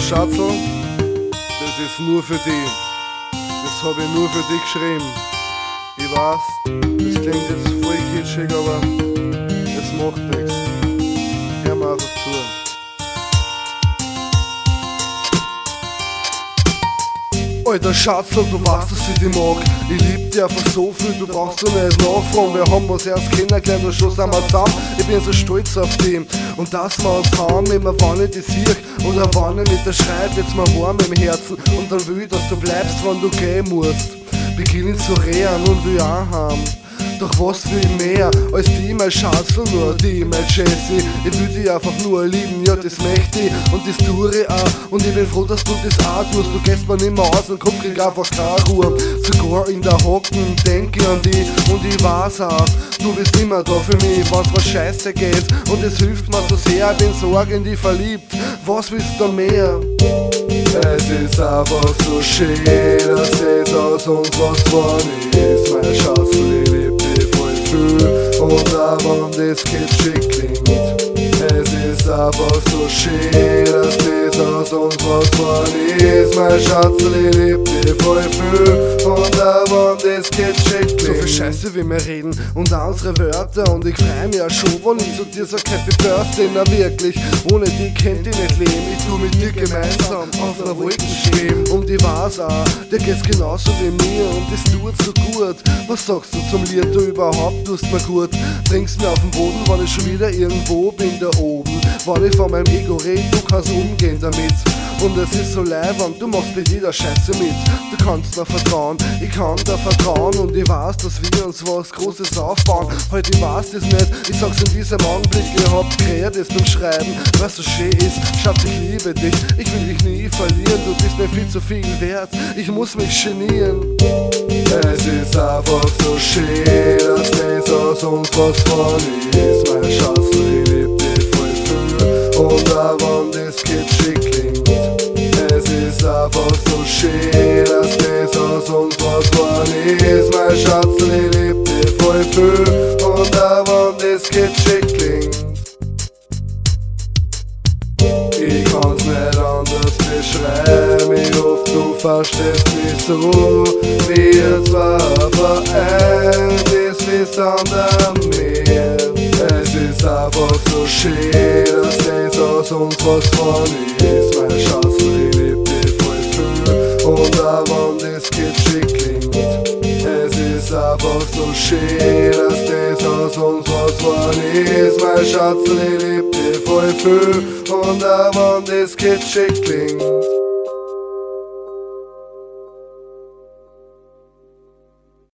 Schatzl, das ist nur für dich. Das habe ich nur für dich geschrieben. Ich weiß, das klingt jetzt voll kitschig, aber es macht nichts. Hör mir einfach zu. Alter Schatzl, du weißt, dass ich dich mag. Ich lieb dich einfach so viel, du brauchst du nicht nachfragen. Wir haben uns erst kennengelernt und schon sind wir zusammen. Ich bin so stolz auf dich und dass wir uns haben, immer wann ich dich sehe oder wann ich mit dir schreib, wird's mir warm im Herzen. Und dann will ich, dass du bleibst, wenn du gehen musst. Beginnen zu reden und will auch haben. Doch was will ich mehr als die, mein Schatzl, nur die, mein Jessie. Ich will dich einfach nur lieben, ja das möchte ich und das tue ich auch. Und ich bin froh, dass du das auch tust. Du gehst mir nicht mehr aus und Kopf krieg einfach keine Ruhe. Sogar in der Hocken denk ich an dich und ich weiß auch, du bist immer da für mich, wenn's mir scheiße geht. Und es hilft mir so sehr, ich bin so arg in dich verliebt. Was willst du mehr? Es ist einfach so schön, dass es aus uns was geworden ist, mein Schatzl, ich lieb dich voll viel und auch wenn das kitschig klingt. Es ist einfach so schön, dass das aus uns was geworden ist, mein Schatzl, ich lieb dich voll viel und auch wenn das kitschig klingt. So viel Scheiße wie wir reden und auch unsere Wörter und ich freu mich auch schon, wenn ich zu dir sag Happy Birthday, na wirklich, ohne die könnt ich nicht leben, ich tu mit dir gemeinsam auf einer Wolken schweben. Und ich weiß auch, dir geht's genauso wie mir und das tut so gut. Was sagst du zum Lied, du überhaupt tust mir gut. Bringst mir auf den Boden, wenn ich schon wieder irgendwo bin da oben. Wenn ich von meinem Ego red, du kannst umgehen damit. Und es ist so leibend, du machst mit jeder Scheiße mit. Du kannst mir vertrauen, ich kann dir vertrauen. Und ich weiß, dass wir uns was Großes aufbauen. Heute ich weiß das nicht, ich sag's in diesem Augenblick. Ich hab geredet das beim Schreiben, was so schön ist. Schatz, ich liebe dich, ich will dich nie verlieren. Du bist mir viel zu viel wert, ich muss mich genieren. Es ist einfach so schön, dass das aus uns was von ist. Mein Schatzl, ich lieb dich voll viel und auch wenn das kitschig klingt. Es ist einfach so schön, dass das aus uns was geworden ist. Mein Schatzl, ich lieb dich voll viel und auch wenn das kitschig klingt. Ich kann's nicht anders beschreiben, ich hoffe du verstehst mich so. Wir zwei vereint ist wie Sand am Meer. Es ist einfach so schön, dass das aus uns was von ist. Mein Schatzl, ich lieb dich voll viel und auch wenn das kitschig klingt. Es ist einfach so schön, dass das aus uns was von ist. Mein Schatzl, ich lieb dich voll viel und auch wenn das kitschig klingt.